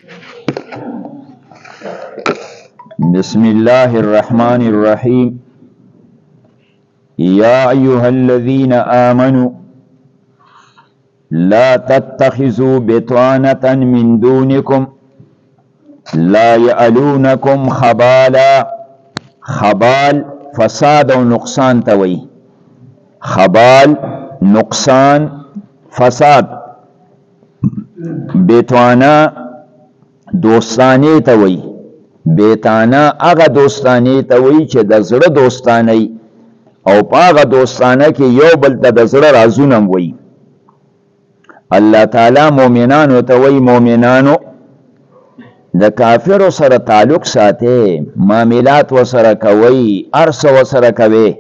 بسم الله الرحمن الرحيم. يا أيها الذين آمنوا لا تتخذوا بطانة من دونكم لا يألونكم خبالا. خبال فساد و نقصان توي. خبال نقصان فساد. بطانه دوستانی توي. بیتانا اغا دوستانی توی چې د زړه دوستانی او پاغا دوستانه کې یو بل ته د زړه رازونم وی. الله تعالی مومنانو توی مومنانو د کافر سره تعلق ساته، معاملات وسره کوي، ارس وسره کوي،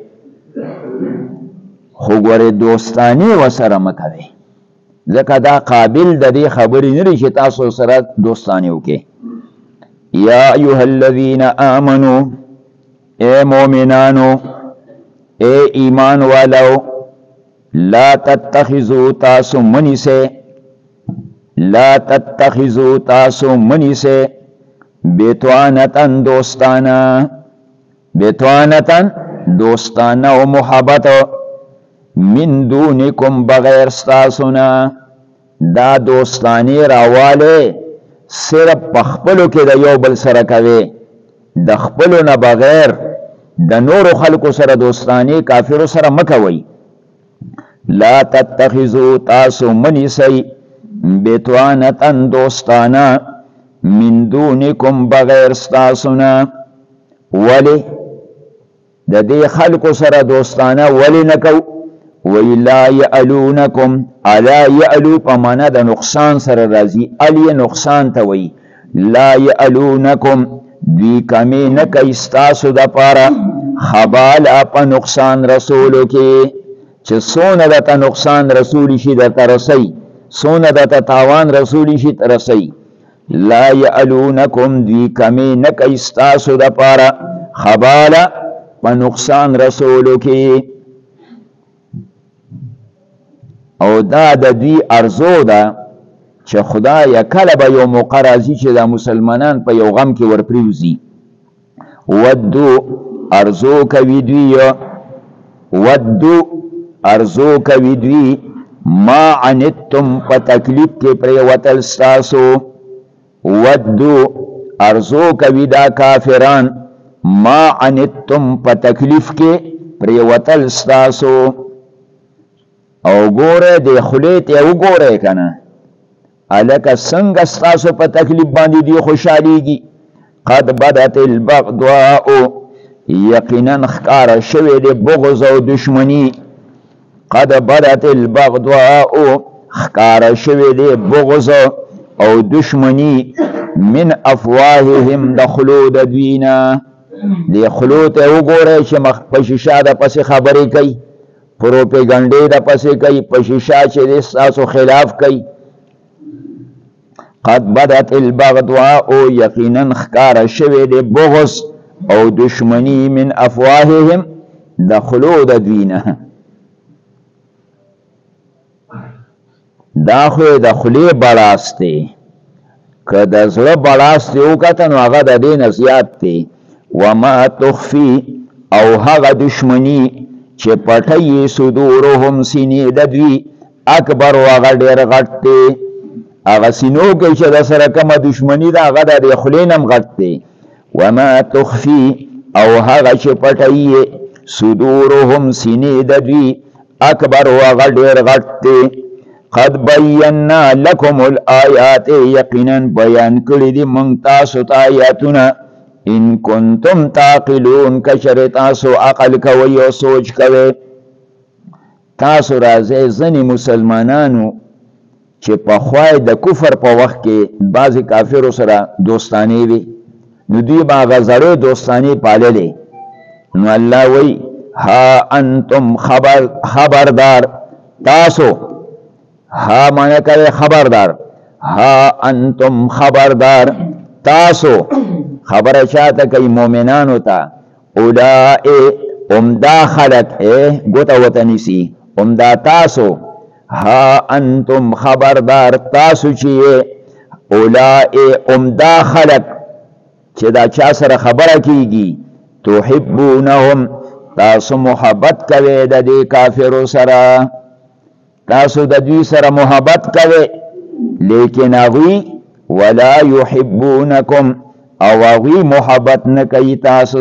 خو ګوره دوستانی وسره مکوي، ځکه دا قابل د دې خبرې نه لري چې تاسو سره دوستانی وکړي. یا ایها الذین آمنو، اے مومنانو، اے ایمان والو، لا تتخذوا تاسو منی سے، لا تتخذوا تاسو منی سے بیتوانتن دوستانا، بیتوانتن دوستانا و محبت من دونکم بغیر ستاسونا. دا دوستانی راواله صرف پخپلو کې د یو بل سره کوي، د خپلو نه بغیر د نورو خلکو سره دوستانی کافرو سره مکوي. لا تتخذوا تاسو منیسی بتوانتن دوستانا من دونکم بغیر ستاسونا. ولی د دې خلکو سره دوستانه ولی نکو؟ وی لا یعلونکم، الا یعلو پا مانا دا نقصان سر رازی، الی نقصان تاوی. لا یعلونکم دوی کمی نکی استاسو دا پارا خبال اپا نقصان رسولو کی، چه سون دا تا نقصان رسولی شی دا ترسی، سون دا تا تاوان رسولی شی ترسی. لا یعلونکم دوی کمی نکی استاسو دا پارا خبال اپا نقصان رسولو کی. او دا د دوی ارزو ده چې خدای کله به یو موقع راځي چې دا مسلمانان په یو غم کې ورپریوزي. ودو ارزو کوي دوی، ودو ارزو کوي دوی ما عنتم په تکلیف کې پریوتل ستاسو. ودو ارزو کوي دا کافران ما عنتم په تکلیف کې پریوتل ستاسو. او ګوره د خلیت او ګوره کنه الکه څنګه ستاسو په تکلیف باندې دی خوشاليږي. قد بدت البغضاء، یقینا ښکارا شوی د بغض او دشمنی. قد بدت البغضاء، ښکارا شوی د بغض او دشمنی من افواههم، د خلو د دوینا. د خلو ته وګوره چې مخ په شیشه د پسې خبرې کوي، پروپیگنډې د پسې کوي، په شیشه چې د ستاسو خلاف کوي. قد بدت البغضاء، یقینا ښکاره شوی د بغض او دشمنی من افواههم، د خلو د دوی نه. دا خو د خولې بړاس دی، که د زړه بړاس دی وکته نو هغه د دې نه زیات دی. وما تخفي، او هغه دشمنی چې پټي صدورهم سینې د دوی، اکبر و هغه ډېر غټ دی. هغه سینو کې چې د سره کومه دشمني ده هغه د خولې نه هم غټ دی. وما تخفي، او هغه چې پټي صدورهم سینې د دوی، اکبر و هغه ډېر غټ دی. قد بینا لکم الآیات، یقینا بیان کړي دي موږ تاسو ته آیاتونه. ان کنتم تعقلون، کشر تاسو عقل کوي او سوچ کوي. تاسو راځي ځنې مسلمانانو چې په خوای د کفر په وخت کې بعضی کافرو سره دوستانی وي، نو دوی با غزړې دوستانی پاللې. نو الله وی ها انتم خبردار تاسو، ها معنی کوي خبردار، ها انتم خبردار تاسو. خبره چاته کوي؟ مومنانو ته. اولائی امدا خلق گوتا وطنیسی امدا تاسو. ها انتم خبردار تاسو چیئے اولائی امدا خلق چې دا چا سره خبره کیږي تحبونهم تاسو محبت کوي د دې کافرو سره تاسو د دوی سره محبت کوي لیکن هغوی ولا يحبونکم او هغوی محبت نه کوي تاسو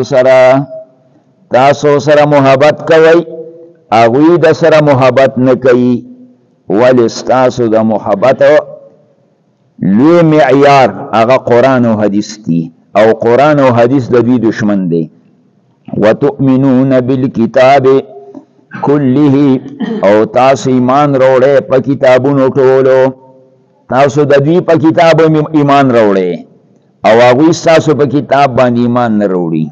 سره محبت کوي هغوی د سره محبت نه کوي ولې ستاسو د محبت لوی معیار هغه قرآن او حدیث دی او قرآن او حدیث د دوی دشمن دی وتؤمنون بالکتاب کله او تاسو ایمان راوړئ په کتابونو ټولو تاسو د دوی په کتاب ایمان راوړئ او هغوی ستاسو په کتاب باندې ایمان نه راوړي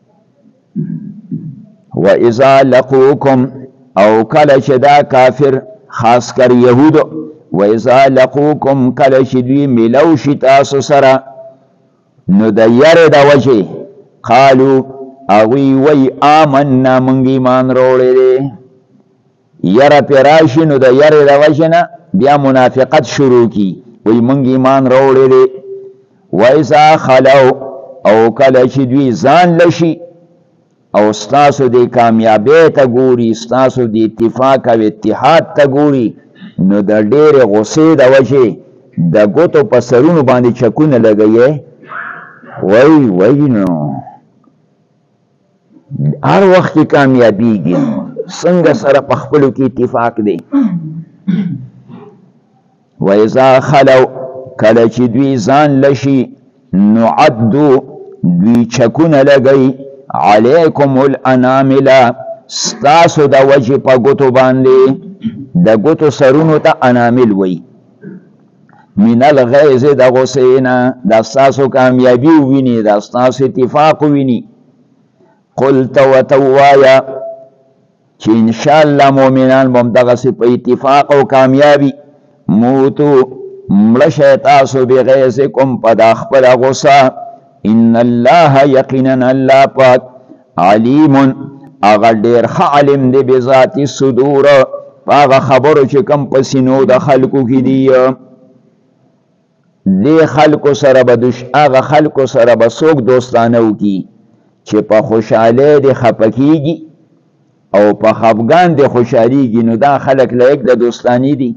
وَإِذَا لَقُوكُمْ او کله چې دا کافر خاص کر یهود وَإِذَا لَقُوكُمْ کله چې دوی ملو شي تاسو سره نو د یارې د وجې قالو هغوی وی آمنا موږ ایمان راوړی دی یاره پرې راشي نو د یارې د وجې نه بیا منافقت شروع کی وی موږ ایمان راوړی دی وَإِذَا خَلَوْا او کله چې دوی ځان لشي او ستاسو دی کامیابی تا گوری ستاسو دی اتفاق او اتحاد تا گوری نو دا دیر غصه دا وجه دا گوتو پسرونو باندې چکونه لگئیه وی نو هر وقت کی کامیابی گی سنگ سر پخپلو کی اتفاق دی وَإِذَا خَلَوْا کله چې دوی ځان لشي نعدو دوی چکونه لگئی علیکم الانامل ستاسو دا وجه پا گتو باندې دا گتو سرونو تا انامل وی من الغیز دا غسینا دا ستاسو کامیابی وینی دا ستاسو اتفاق وینی قلت و توایا چه انشاءاللہ مومنان بمدغسی پا اتفاق و کامیابی موتو ملش تاسو بغیزکم پا داخپل غصا ان الله یقینا الله پاک علیم اغا دیر علم دی بذات الصدور اغا خبرو چې کم پسینو د خلقو کی دی خلقو سره بدوش اغا خلقو سره بسوک دوستانو کی چې په خوشاله دی خپکیږي او په خفګان دی خوشاليږي نو دا خلق لایق د دوستانی دی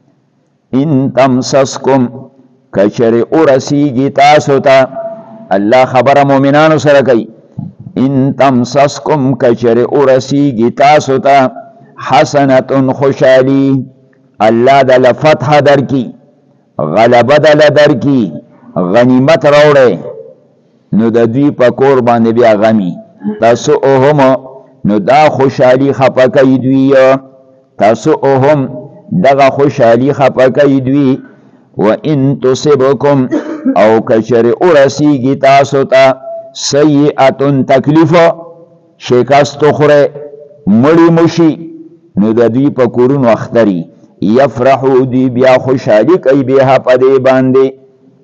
ان تمسسکم کچر ورسیږي تاسو ته الله خبر مومنانو سره کوي ان تمسسکم کچر ورسیږي تاسو ته حسنه خوشالي الله د فتح درکی غلبه دل درکی غنیمت راوړي نو د دوی په کور باندې بیا غمی تاسو هم نو دا خوشالي خپکې دوی تاسو هم دغه خوشالي خپکې دوی و ان تصبکم او کچر ورسیږي تاسو ته سیئه تکلیف شکست خوره مړی مشي نو د دوی په کورونو اختری یفرحو دی بیا خوشحالی کوي بیا په دې باندې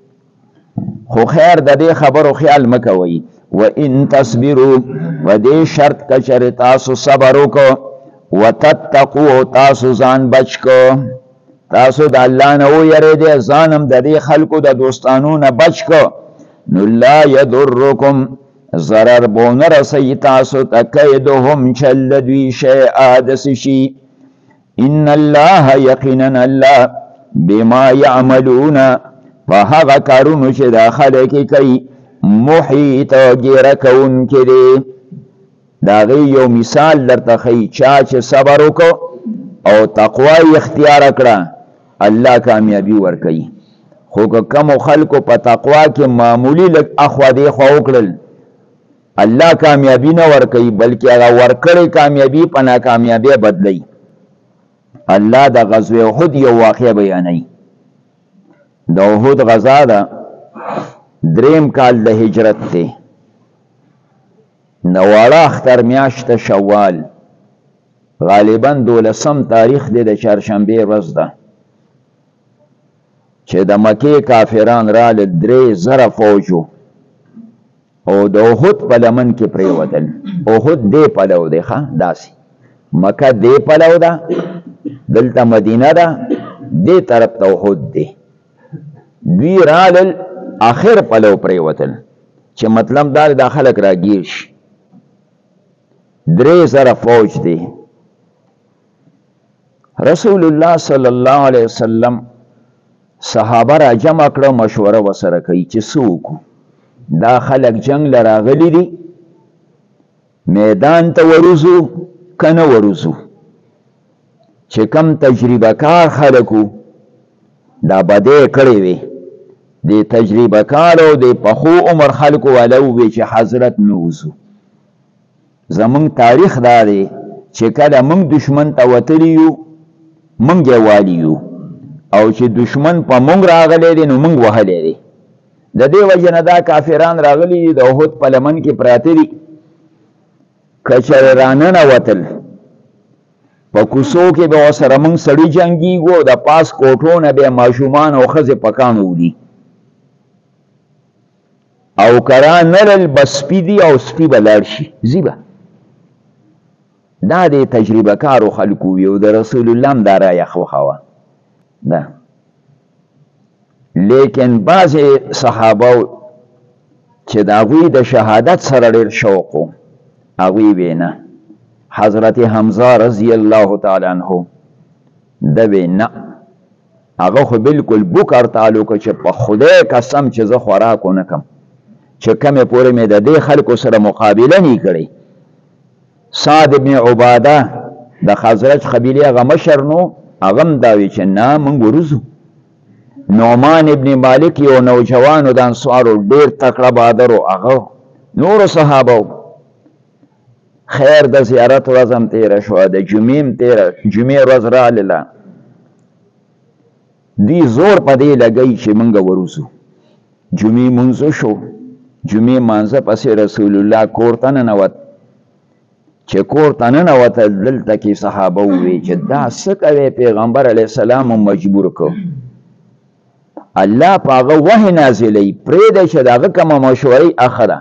خو خیر د دې خبرو خیال مکوي و ان تصبروا و دې شرط کچر تاسو صبر وکړو وتتقوا تاسو ځان بچ کو تاسو د الله نه ویریږئ ځانم د دې خلکو د دوستانو نه بچ کو نو لا یضرکم ضرر بون رسی تاسو ته کیدهم چل دوی شیئا دس شي ان الله یقینا الله بما یعملون فهغه کارونو چې دا خلک کوي محیط غیر کون کړي دا یو مثال درته خی چا چې صبر وکړو او تقوا اختیار کړه الله کامیابی ورکړي خو کوم خلکو په تقوا کې معمولی لک اخوا دی خو وکړل الله کامیابی نه ورکړي بلکې هغه ورکړي کامیابی په ناکامیابی بدلی الله د غزوه احد یو واقعه بیانوي د احد غزا ده دریم کال د هجرت ته نواړه اختر میاشت شوال غالبا 12 تاریخ دی د چهارشنبه ورځ ده چې د مکه کافران را ل 3000 فوجو او د احد په لمن کې پریوتل احد دی پلو دی ښا داسي مکه دی پلو ده دلته مدینه ده دی طرف ته احد دی دوی رالل آخر پلو پریوتل چې مطلب دا د خلک راګیر شي 3,000 فوج دی رسول الله صلی الله علیه وسلم صحابه را جمع کړه مشوره وسره کوي چې څوک دا خلک جنگ لراغلی دي میدان ته ورزو کنه ورزو چې کم تجربه کار خلکو دا بده کړی وي د تجربه کارو د پخو عمر خلکو ولو وی چې حضرت نوزو زمون تاریخ دا دی چې کله موږ دشمن ته وتلیو موږ والیو او چې دشمن په موږ راغلی دی نو موږ وهلی دی د دې وجه نه دا کافران راغلي دي د احد په لمن کې پراته دي که چېرې راننوتل په کوڅو کې به ورسره موږ سړي جنګېږو د پاس کوټو نه بیا ماشومان او ښځې په کاڼو وړي او که رانلل به سپي دي او سپي به لاړ شي ځي به دا د تجربه کارو خلکو وي او د رسول الله هم دا رایه خوښوه ده لیکن بعضې صحابه چې د هغوی د شهادت سره ډېر شوق و هغوی وی نه حضرت حمزه رضی الله تعالی عنه ده وی نه هغه خو بلکل بوکر تعلق چې په خدای قسم چې زه خوراک ونه کم چې کمې پورې مې د دې خلکو سره مقابله نه کړې سعد ابن عباده د خزرج قبیلې هغه مشر نو هغه هم دا وی چې نه موږ ورځو نعمان ابن مالک یو نوجوانو د انصارو ډېر تکړه بهادر و هغه نورو صحابه خیر د زیارت ورځ هم تېره شوه د جمعې ورځ رالله دوی زور په دې لګوي چې موږ ورځو جمعې مونځ شو جمعې مانځه پسې رسول الله کور ته ننوت چې کور ته ننوتل دلته کې صحابه ووی چې دا څه کوې پیغمبر علیه السلام هم مجبور کړو الله په هغه وحی نازلوي پرېږدی چې د هغه کومه مشورې اخره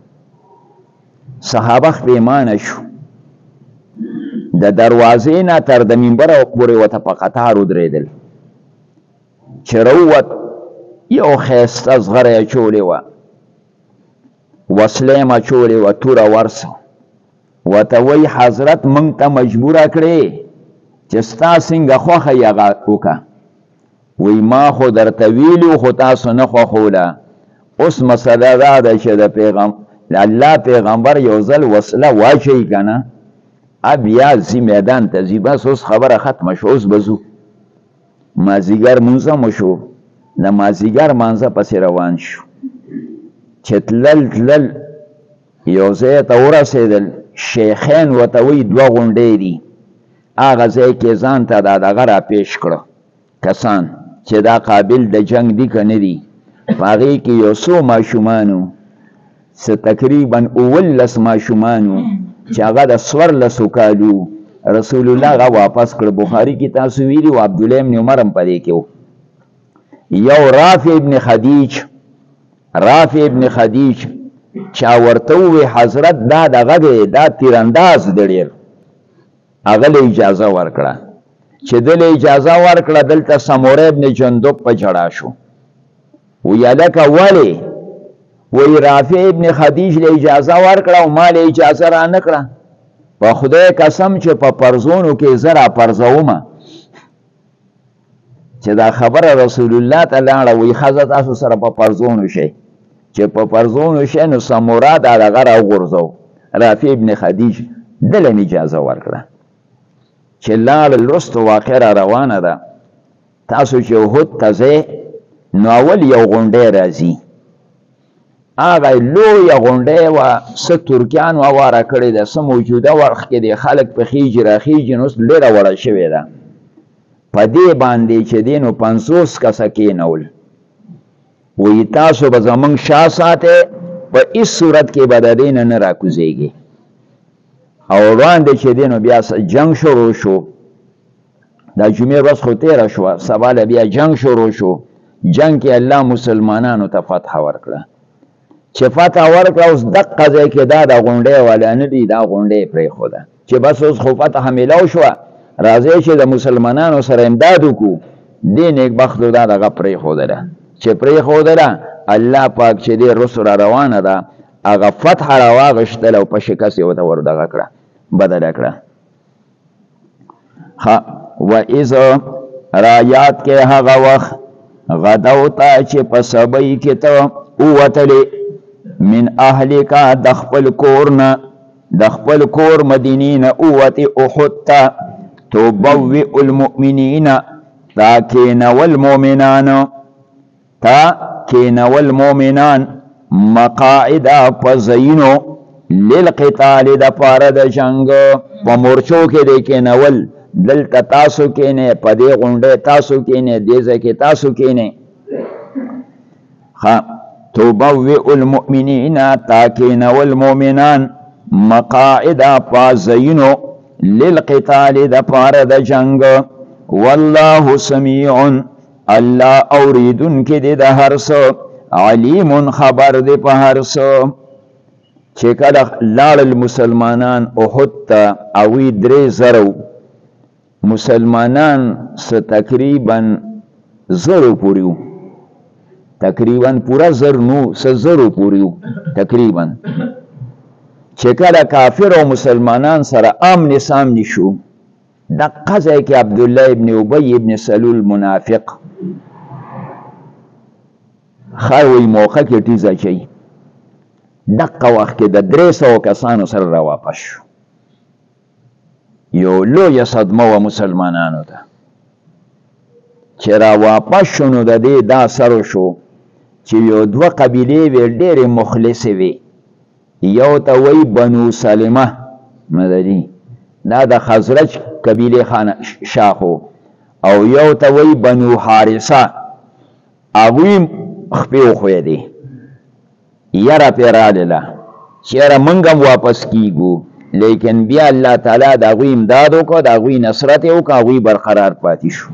صحابه پښیمانه شو د دروازې نه تر د منبره پورې ورته په قطار ودرېدل چې راووت یو ښایسته زغره یې اچولې وه وسله یې اچولې وه توره ورسه ورته وایي حضرت موږ ته مجبوره کړې چې ستا څنګه خوښه یې هغه وکړه وی ما خو درته ویلي خو تاسو نه خوښوله اوس مسله دا ده چې د الله پیغمبر یو ځل وسله واچوي که نه بیا ځي میدان ته ځي بس اوس خبره ختمه شو اوس به ځو مازدیګر مونځ هم وشو د مازدیګر مانځه پسې روان شو چې تلل یو ځای ته ورسېدل شیخین ورته وایي 2 غونډې دي هغه ځای کې ځان ته دا دغه راپېښ کړه کسان چې دا قابل د جنگ دي که نه دي په هغې کې یو څو ماشومانو څه تقریبا 19 ماشومانو چې هغه د 14 کالو رسول الله هغه واپس کړ بخاري کې تاسو ویلي و عبدالله ابن عمر هم په دې کې و یو رافع ابن خدیج چا ورته ووی حضرت دا دغه دی دا تیرانداز دی ډېر هغه له اجازه ورکړه چې ده له اجازه ورکړه دلته سموره ابن جندب په جړا شو وی هلکه ولې وی رافع ابن خدیج له اجازه ورکړه او ما له اجازه را نه کړه په خدای قسم چې په پرزونو کې زه را پرزومه چې دا خبره رسول الله ته لاړه وی ښځه تاسو سره په پرزونو شئ چې په پرزونو شئ نو سموره دا دغه راوغورځو رافع ابن خدیج ده له اجازه ورکړه چې لاړل وروسته واقع را روانه ده تاسو چې احد ته ځئ نو اول یو غونډۍ راځي هغه لویه غونډۍ وه څه ترکیانو هواره کړې ده څه موجوده وخت کې د خلک په خیجي راخیجي نو اوس ډېره وړه شوې ده په دې باندې چې دی نو 50 کسه کېنول وایي تاسو به زموږ شا ساتئ په هېڅ صورت کې به د دې نه راکوزېږي او وړاندې چې دی نو بیا جنگ شروع شو دا جمعې ورځ خو تېره شوه سبا له بیا جنگ شروع شو جنگ کې الله مسلمانانو ته فتح ورکړه چې فتح ورکړه اوس دقه ځای کې دا د غونډۍ والا نه دي دا غونډۍ پرېښوده چې بس اوس خو فتح میلاو شوه راځئ چې د مسلمانانو سره امداد وکړو دې نیکبختو دا دغه پرېښودله چې پرې خودله الله پاک چې دې رس را روانه ده هغه فتح راواغشتل او په شکست یې ورته وردغه کړه بدله کړه. و اذ را یاد کې هغه وخت غدوتا چې په سبی کې ته ووتلې من اهلکا د خپل کور نه د خپل کور مدینې نه ووتې احد ته تبوئ المؤمنین تا کېنول مؤمنان مقاعد په ځایونو للقتال د پاره د جنګ په مورچو کې د کېنول دلته تاسو کېنئ په دې غونډې تاسو کېنئ دې ځای کې تاسو کېنئ. تبوئ المؤمنین تا کېنول مؤمنان مقاعد په ځایونو للقتال د پاره د جنګ والله سمیع الله اوریدونکی دی د هر څه علیم خبر دی په هر څه. چې کله لاړل مسلمانان احد ته اوی 3,000 مسلمانان څه تقریبا 1000 پورې وو تقریبا پورا 1000 نو 1000 پورې وو تقریبا. چې کله کافر او مسلمانان سره امن سامني شو دقه ځای کې عبد الله ابن ابي ابن سلول منافق خاوی موقع کې ټیزه چي دقه وخت کې د 300 کسانو سره را واپس شو. یو لویه صدمه و مسلمانانو ته چې را واپس شو نو د دې دا سر شو چې یو 2 قبیلې وې ډېرې مخلصې وې. یو ته وی بنو سلمه مدني دا د خزرج قبیلې خان شاخو او یو ته وی بنو حارثه هغوی خپې وښویدې یره پرې راغله چې یاره موږ هم واپس کیږو لیکن بیا الله تعالی د هغوی امداد وکړو د هغوی نصرت یې وکړو هغوی برقرار پاتې شو.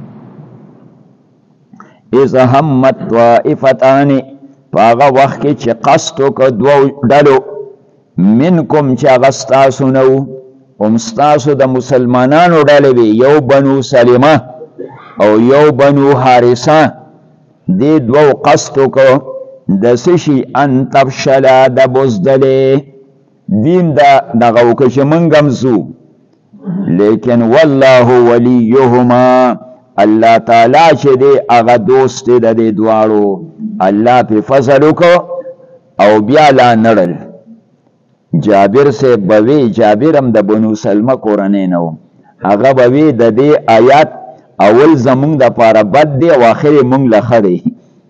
اذ همت طائفتان په هغه وخت کې چې قصد وکړه 2 ډلو منکم چې هغه ستاسو نه وو هم ستاسو د مسلمانانو ډلې وې یو بنو سلمه او یو بنو حارثه دې 2 قصد وکړو د څه شي ان تفشله د بزدلې دین دغه وکړه چې موږ هم ځو لیکن والله ولیهما الله تعالی چې دی هغه دوست دی د دې دواړو الله پې فضل وکړو او بیا لا نړل. جابر سے بوی جابر هم د بنو سلمه کورنۍ نه و هغه بوی د دې آیات اول زمونږ د پاره بد دی او اخر یې مونږ له ښه دی.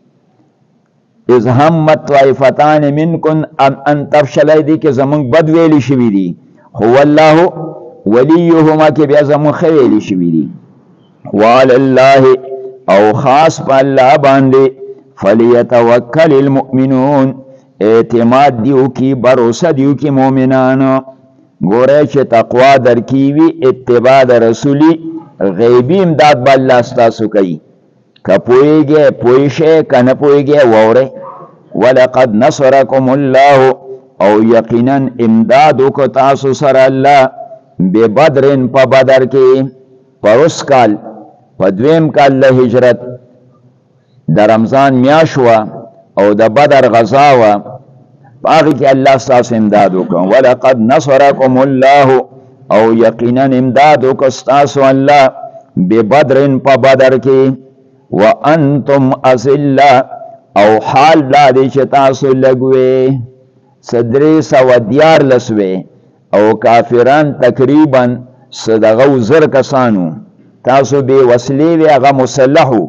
اذ همت طائفتان منکم ان تفشلی دی کې زمونږ بد ویلی شوي دي خو والله ولیهما کې بیا زمونږ ښه ویلی شوي دي. وعلى الله او خاص په الله باندې فلیتوکل المؤمنون اعتماد دیو کی بروسه دیو کی مومنانو. ګوره چې تقوا در کی وی اتباع د رسولی غیبی امداد به الله ستاسو کوي که پوهیږئ پوه شئ که نه پوهیږئ واورئ. ولقد نصرکم الله او یقینا امداد وکړ تاسو سره الله ببدرن په بدر کې پروس کال په 2م کال د هجرت د رمضان میاشت وه او د بدر غزا وه باغی کې الله ستاسو امداد وکړ. ولقد نصرکم الله او یقینا امداد وکړ ستاسو الله ببدرن په بدر کې وانتم اذله او حال دا دی چې تاسو لږ وې 314 وې او کافران تقریبا صدغه 1000 کسانو تاسو بې وسلې وې هغه مسلحو.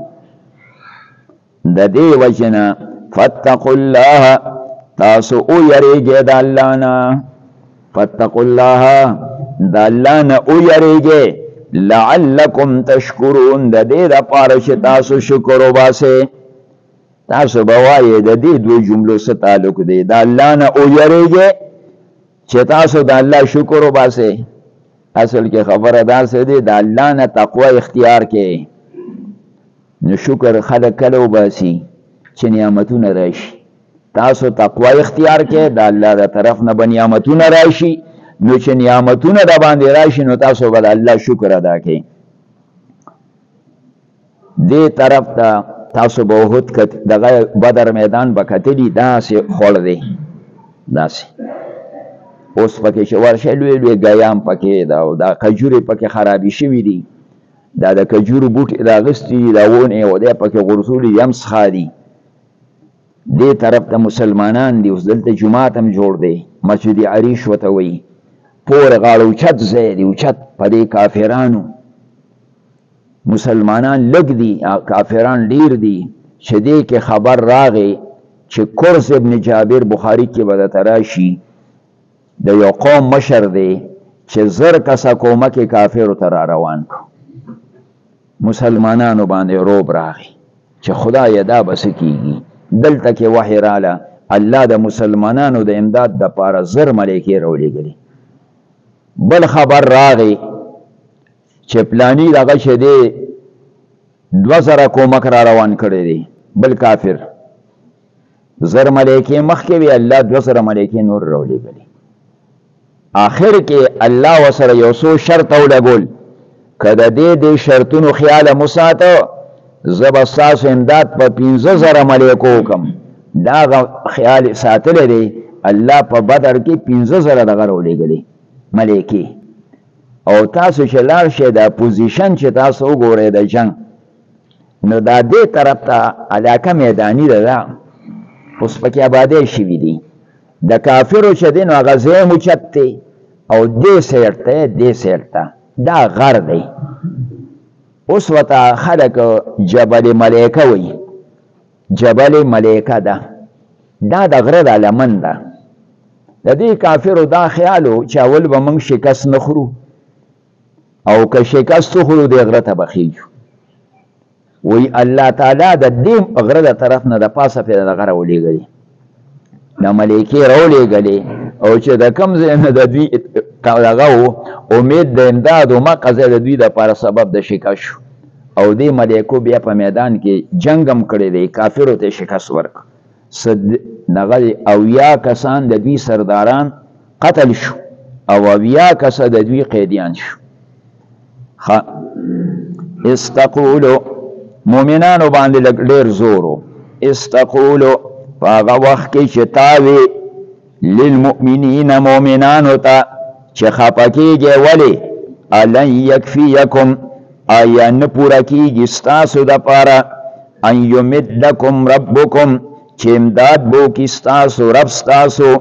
د دې وجنه فاتقوا الله تاسو او یریږئ د الله نه فاتقوا الله د الله نه او یریږئ لعلکم تشکرون د دې دپاره چې تاسو شکر وباسئ. تاسو به وایئ د دې 2 جملو څه تعلق دی د الله نه او یریږئ چې تاسو د الله شکر وباسئ. اصل کې خبره داسې دی د الله نه تقوا اختیار کړئ نو شکر خلک کله وباسي چې نعمتونه راشي. تاسو تقوا اختیار کړئ د الله د طرف نه به نعمتونه راشي نو چې نعمتونه د باندې راشي نو تاسو به د الله شکر ادا کړئ. دې طرف ته تاسو به احد دغه بدر میدان به کتلي داسې خوړ دی داسې اوس پکې چې ورشه لوی لوی ګیام پکې ده او دا کجورې پکې خرابې شوي دي دا د کجورو بوټي راغستي دي دا ونې او دی پکې غورځولي یم څښا دي دې طرف ته مسلمانان دي اوس دلته جومات هم جوړ دی مسجد عریش ورته وایي پورې غاړه اوچت ځای دی اوچت په دې کافرانو مسلمانان لږ دي کافران ډیر دي چې دې کې خبر راغی چې کرز ابن جابر بخاري کې به درته راشي د یو قوم مشر دی چې زر کسه کومک کافرو ته را روان کړو مسلمانانو باندې روب راغی چې خدای دا به څه کېږي دلته کې وحی راله الله د مسلمانانو د امداد دپاره زر ملایکې راولېږلې بل خبر راغی چې پلانی دغه چې دی 2000 کومک را روان کړی دی بل کافر زر ملایکې مخکې وي الله 2000 ملایکې نور راولېږلې آخر کې الله وسره یو څو شرط ولګول که د دې شرطونو خیال مو ساته زه به ستاسو امداد په 15000 ملایکو وکړم دا خیال ساتلی دی الله په بدر کې 15000 دغه راولېږلې ملایکې او تاسو چې لاړ شئ دا پوزیشن چې تاسو وګورئ د جنگ نو دا دې طرف ته علاقه میداني ده اوس پکې آبادی شوي دي د کافرو چې دی نو هغه ځای هم اوچت دی او دې سیډ ته دې سیډ ته دا غر دی اوس ورته خلک جبل ملایکه وایي جبل ملایکه ده دا د غره د لمن ده د دې کافرو دا خیالو چې اول به موږ شکست نه خورو او که شکست خورو دې غره ته به خیږو وی الله تعالی د دې غره د طرف نه د پاسه پرې دغه راولېږلې د ملایکې راولېږلې او چې د کوم ځای نه د دوی دغه و امید د امداد و مقه ځای د دوی دپاره سبب د شکست شو او دې ملایکو بیا په میدان کې جنګ هم کړی دی کافرو ته شکست ورکړ دغه 80 کسان د دوی سرداران قتل شو او 80 کسه د دوی قیدیان شو استقولو مومنانو باندې لږ ډېر زورو استقولو په هغه وخت کې چې تاوې للمؤمنین مومنانو ته چې خفه کېږئ ولې الن یکفیکم آیا نه پوره کېږي ستاسو دپاره ان یمدکم ربکم چې امداد به وکړي ستاسو رب ستاسو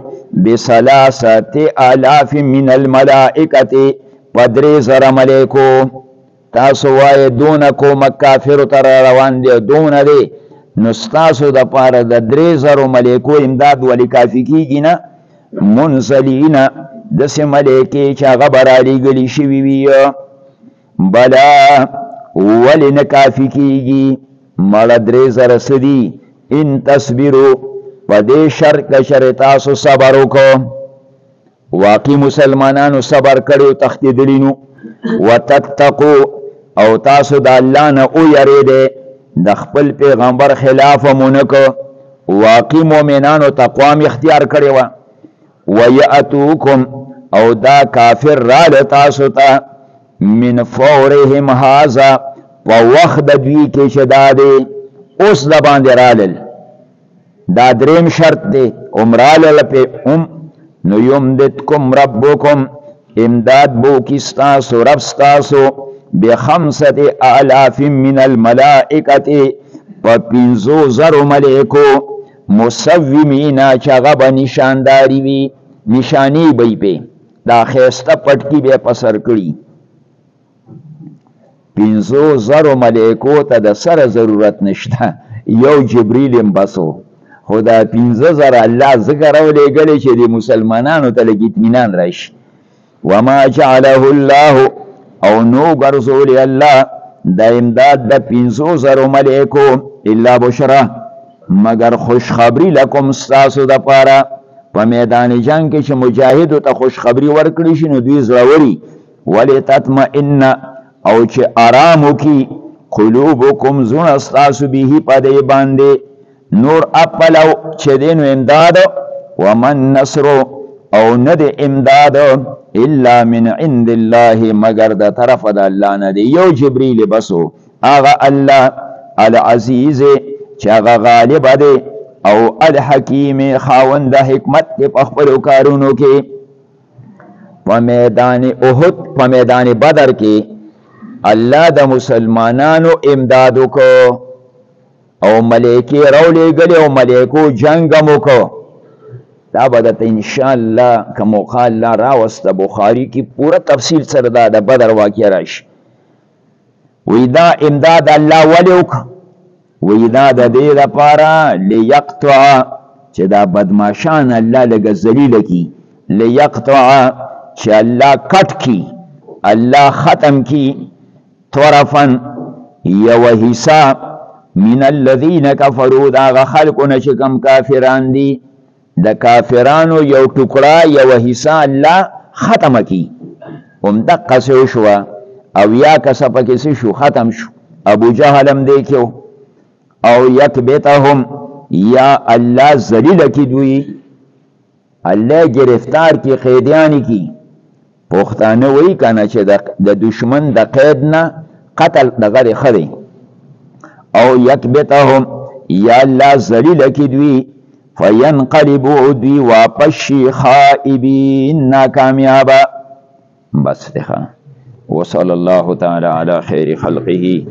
ب3000 من الملائکة په 3000 ملایکو تاسو وایې دونه کومک کافرو ته را روان دی دونه دی نو ستاسو دپاره د 3000 ملایکو امداد ولې کافي کېږي نه منزلین داسې ملایکې چې هغه به رالیږلي شوي وي بلا ولې نه کافي کېږي مړه 3000 څه دي ان تصبرو په دې شرط که چېرې تاسو صبر وکړو واقعي مسلمانانو صبر کړی او تښتېدلي نو وتتقو او تاسو د الله نه ویریږئ د خپل پیغمبر خلاف مو نه کړ واقعي مؤمنانو تقوا م اختیار کړې وه ویأتوکم او دا کافر راله تاسو ته من فورهم هذا په وخت د دوی کې چې دا دی اوس د باندې رالل دا دریم شرط دی راله پې نو یمددکم ربکم امداد بو کی ستاسو رب ستاسو ب5000 من الملائکة په 500 ملائکو مسومین چې هغه به نشانداري وي نشانی به یې دا ښایسته پټکي به یې په سر کړي 500 ملائکو ته د سره ضرورت نشته یو جبریل هم بسو خو دا 15000 الله ځکه راولېږلی چې د مسلمانانو ته لږ اطمینان راشي وما جعله الله او نو ګرځولی الله د امداد د 500 ملائکو الا بشرا مگر خوشخبری لکم ستاسو دپاره په میدان جنگ کې چې مجاهدو ته خوشخبری ورکړي شي نو دوی زړوري ولتطمئن او چې آرام وکړي قلوبکم زړه ستاسو به په دې باندې نور اپلو چې دی نو امداد ومن نصر او نه د امداد الا من عند الله مگر د طرف د الله نه دی یو جبریل بسو هغه الله العزیز چې هغه غالب دی او الحکیم خاوند د حکمت دی په خپلو کارونو کې. په میدان احد په میدان بدر کې الله د مسلمانانو امداد وکړو او ملائکې راولېږلې او ملائکو جنګ هم وکړو. دا به درته انشاءالله که موقع الله راوسته بخاري کې پوره تفصیل سره دا د بدر واقع راشي. وی دا امداد الله ولې وکړه؟ وی دا د دې لپاره لیقطع چې دا بدماشان الله لږه ذلیله کړي، لیقطع چې الله کټ کړي، الله ختم کړي طرفا یوه حصه من الذین کفروا د هغه خلکو نه چې کوم کافران دي، د کافرانو یو ټوکړه یوه حصه الله ختمه کړي. همدقسې وشوه او یا کسه پکې څه شو ختم شو. ابو جهل هم دی کې او یکبتهم یا الله ذلیله کړي دوی، الله گرفتار کړي قیدیان کړي. پښتانه وایي که نه چې د دشمن د قید نه قتل دغه دی ښه دی. او یکبتهم یا الله ذلیله کړي دوی فینقلبوا دوی واپس شي خائبین ناکامیابه. بس دی ښه. وصلى الله تعالى على خير خلقه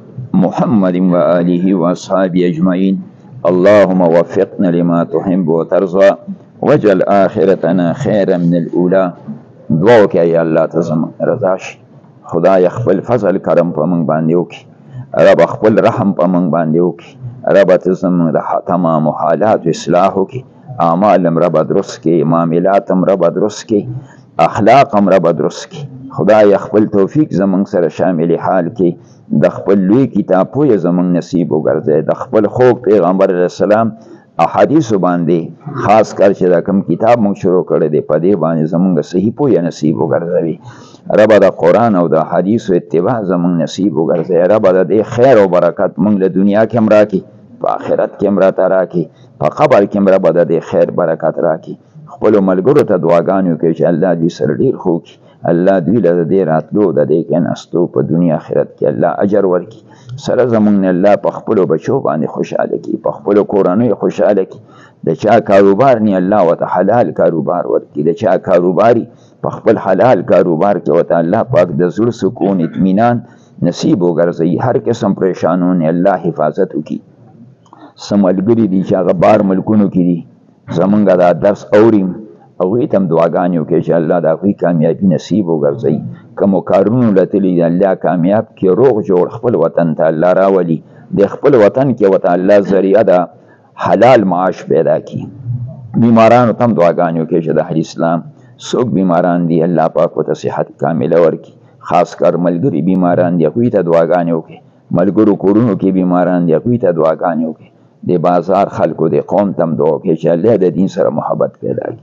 محمد وآله وأصحابه أجمعين. اللهم وفقنا لما تحب وترضى واجعل آخرتنا خيرا من الأولى. دعوك يا الله تزم رضاش خدای خپل فضل کرم په موږ باندې وکي، رب خپل رحم په موږ باندې وکي، رب تزم د تمام حالات اصلاح وکي، اعمال رب درست کی، معاملات رب درست کی، اخلاق رب درست کی. خدای خپل توفیق زمونږ سره شامل حال کې، د خپل لوی کتاب پوهه زمونږ نصیب وګرځي، د خپل خوږ پیغمبر علیه السلام احادیثو باندې خاص کر چې دا کوم کتاب موږ شروع کړی دی په دې باندې زمونږ صحیح پوهه نصیب وګرځوي. رب د قرآن او د حدیثو اتباع زمونږ نصیب وګرځي. رب د دې خیر او برکت موږ له دنیا کې هم راکړي، په آخرت کې هم راته راکړي، په قبر کې هم رب د دې خیر برکت راکړي. خپلو ملګرو ته دعاګانې وکړي چې الله دوی سره ډېر ښه وکړي، الله دوی له دې راتلو د دې کېناستو په دنیا آخرت کې الله اجر ورکړي. سره زمونږ نه الله په خپلو بچو باندې خوشحاله کړي، په خپلو کورنیو خوشحاله کړي. د چا کاروبار نه الله ورته حلال کاروبار ورکړي، د چا کاروباري په خپل حلال کاروبار کې ورته الله پاک د زړه سکون اطمینان نصیب وګرځوي. هر قسم پریشانونه الله حفاظت وکړي. څه ملګري دي چې هغه بار ملکونو کې دي، زمونږ دا درس اوریم هغوی ته هم دعاګانې وکړي چې الله د هغوی کامیابي نصیب وګرځوي. کومو کارونو لتلي دي الله کامیاب کړي، روغ جوړ خپل وطن ته الله راولي، د خپل وطن کې ورته الله ذریعه د حلال معاش پیدا کړي. بیمارانو ته هم دعاګانې وکړي چې د اهل اسلام څوک بیماران دي الله پاک ورته صحت کامله ورکړي. خاص کر ملګري بیماران دي هغوی ته دعاګانې وکړي، ملګرو کورونو کې بیماران دي هغوی ته دعاګانې وکړي. د بازار خلکو د قوم ته هم دعا وکړي چې الله د دین سره محبت پیدا کړي.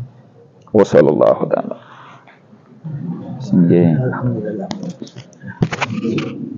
وصلى الله تعالى.